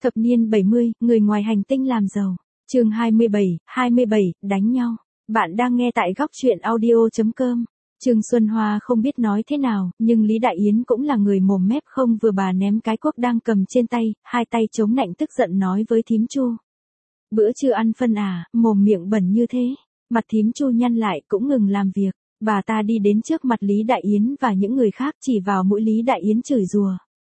Thập niên 70, người ngoài hành tinh làm giàu. Chương 27, đánh nhau. Bạn đang nghe tại góc truyện audio.com. Trương Xuân Hoa không biết nói thế nào, nhưng Lý Đại Yến cũng là người mồm mép không vừa, bà ném cái cuốc đang cầm trên tay, hai tay chống nạnh tức giận nói với thím Chu. Bữa trưa ăn phân à, mồm miệng bẩn như thế. Mặt thím Chu nhăn lại cũng ngừng làm việc. Bà ta đi đến trước mặt Lý Đại Yến và những người khác chỉ vào mũi Lý Đại Yến chửi rủa.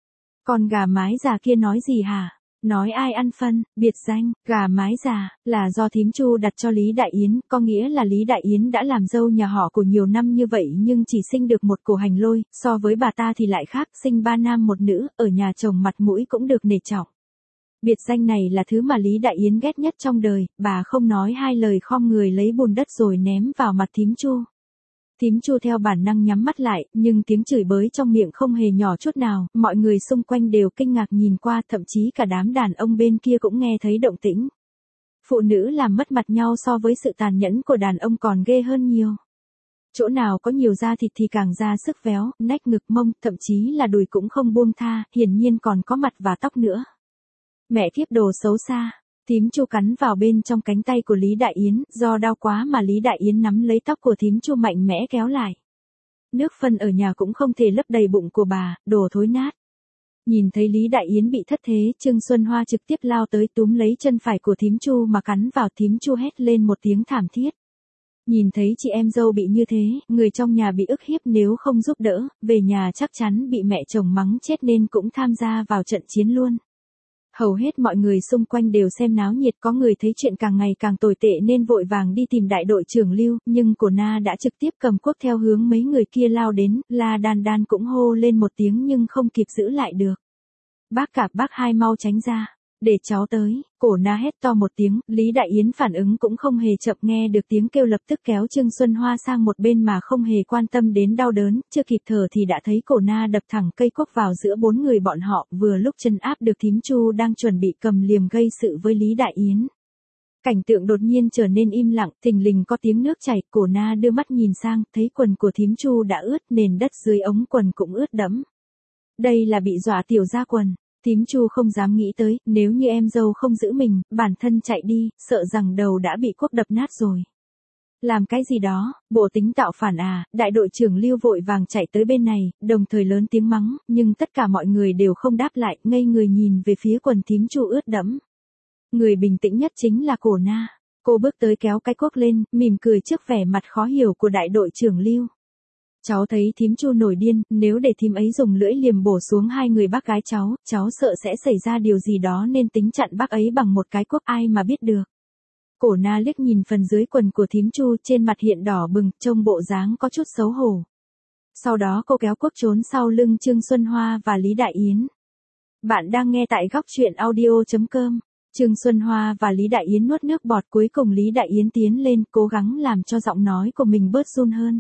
Con gà mái già kia nói gì hả? Nói ai ăn phân, biệt danh, gà mái già, là do thím Chu đặt cho Lý Đại Yến, có nghĩa là Lý Đại Yến đã làm dâu nhà họ của nhiều năm như vậy nhưng chỉ sinh được một cổ hành lôi, so với bà ta thì lại khác, sinh 3 nam một nữ, ở nhà chồng mặt mũi cũng được nể trọng. Biệt danh này là thứ mà Lý Đại Yến ghét nhất trong đời, bà không nói hai lời khom người lấy bùn đất rồi ném vào mặt thím Chu. Thím Chu theo bản năng nhắm mắt lại, nhưng tiếng chửi bới trong miệng không hề nhỏ chút nào, mọi người xung quanh đều kinh ngạc nhìn qua, thậm chí cả đám đàn ông bên kia cũng nghe thấy động tĩnh. Phụ nữ làm mất mặt nhau so với sự tàn nhẫn của đàn ông còn ghê hơn nhiều. Chỗ nào có nhiều da thịt thì càng ra sức véo, nách ngực mông, thậm chí là đùi cũng không buông tha, hiển nhiên còn có mặt và tóc nữa. Mẹ kiếp đồ xấu xa. Thím Chu cắn vào bên trong cánh tay của Lý Đại Yến, do đau quá mà Lý Đại Yến nắm lấy tóc của thím Chu mạnh mẽ kéo lại. Nước phân ở nhà cũng không thể lấp đầy bụng của bà, đồ thối nát. Nhìn thấy Lý Đại Yến bị thất thế, Trương Xuân Hoa trực tiếp lao tới túm lấy chân phải của thím Chu mà cắn vào, thím Chu hét lên một tiếng thảm thiết. Nhìn thấy chị em dâu bị như thế, người trong nhà bị ức hiếp nếu không giúp đỡ, về nhà chắc chắn bị mẹ chồng mắng chết nên cũng tham gia vào trận chiến luôn. Hầu hết mọi người xung quanh đều xem náo nhiệt, có người thấy chuyện càng ngày càng tồi tệ nên vội vàng đi tìm đại đội trưởng Lưu, nhưng Cổ Na đã trực tiếp cầm cuốc theo hướng mấy người kia lao đến, La Đan Đan cũng hô lên một tiếng nhưng không kịp giữ lại được. Bác Cạp bác Hai mau tránh ra, để cháu tới, Cổ Na hét to một tiếng, Lý Đại Yến phản ứng cũng không hề chậm, nghe được tiếng kêu lập tức kéo Trương Xuân Hoa sang một bên mà không hề quan tâm đến đau đớn, chưa kịp thở thì đã thấy Cổ Na đập thẳng cây cuốc vào giữa bốn người bọn họ, vừa lúc trấn áp được thím Chu đang chuẩn bị cầm liềm gây sự với Lý Đại Yến. Cảnh tượng đột nhiên trở nên im lặng, thình lình có tiếng nước chảy, Cổ Na đưa mắt nhìn sang, thấy quần của thím Chu đã ướt, nền đất dưới ống quần cũng ướt đẫm. Đây là bị dọa tiểu ra quần. Thím Chu không dám nghĩ tới, nếu như em dâu không giữ mình, bản thân chạy đi, sợ rằng đầu đã bị cuốc đập nát rồi. Làm cái gì đó, bộ tính tạo phản à, đại đội trưởng Lưu vội vàng chạy tới bên này, đồng thời lớn tiếng mắng, nhưng tất cả mọi người đều không đáp lại, ngây người nhìn về phía quần thím Chu ướt đẫm. Người bình tĩnh nhất chính là Cổ Na. Cô bước tới kéo cái cuốc lên, mỉm cười trước vẻ mặt khó hiểu của đại đội trưởng Lưu. Cháu thấy thím Chu nổi điên, nếu để thím ấy dùng lưỡi liềm bổ xuống hai người bác gái cháu sợ sẽ xảy ra điều gì đó nên tính chặn bác ấy bằng một cái cuốc, ai mà biết được. Cổ Na liếc nhìn phần dưới quần của thím Chu, trên mặt hiện đỏ bừng, trông bộ dáng có chút xấu hổ. Sau đó cô kéo cuốc trốn sau lưng Trương Xuân Hoa và Lý Đại Yến. Bạn đang nghe tại góc truyện audio.com. Trương Xuân Hoa và Lý Đại Yến nuốt nước bọt, cuối cùng Lý Đại Yến tiến lên, cố gắng làm cho giọng nói của mình bớt run hơn.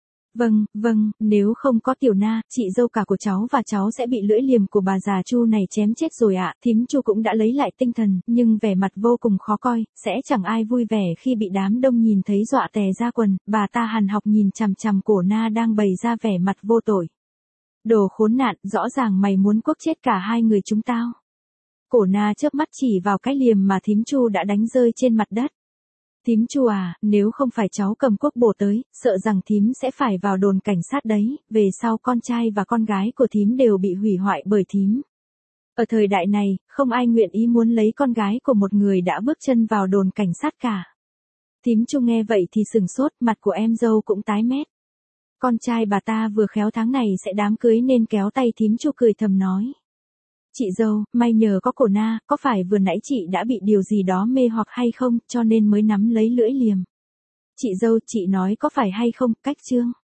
Vâng, nếu không có Tiểu Na, chị dâu cả của cháu và cháu sẽ bị lưỡi liềm của bà già Chu này chém chết rồi ạ. Thím Chu cũng đã lấy lại tinh thần, nhưng vẻ mặt vô cùng khó coi, sẽ chẳng ai vui vẻ khi bị đám đông nhìn thấy dọa tè ra quần. Bà ta hằn học nhìn chằm chằm Cổ Na đang bày ra vẻ mặt vô tội. Đồ khốn nạn, rõ ràng mày muốn cuốc chết cả hai người chúng tao. Cổ Na chớp mắt chỉ vào cái liềm mà thím Chu đã đánh rơi trên mặt đất. Thím Chu à, nếu không phải cháu cầm cuốc bổ tới, sợ rằng thím sẽ phải vào đồn cảnh sát đấy, về sau con trai và con gái của thím đều bị hủy hoại bởi thím. Ở thời đại này, không ai nguyện ý muốn lấy con gái của một người đã bước chân vào đồn cảnh sát cả. Thím Chu nghe vậy thì sừng sốt, mặt của em dâu cũng tái mét. Con trai bà ta vừa khéo tháng này sẽ đám cưới nên kéo tay thím Chu cười thầm nói. Chị dâu, may nhờ có Cổ Na, có phải vừa nãy chị đã bị điều gì đó mê hoặc hay không, cho nên mới nắm lấy lưỡi liềm. Chị dâu, chị nói có phải hay không, cách chương.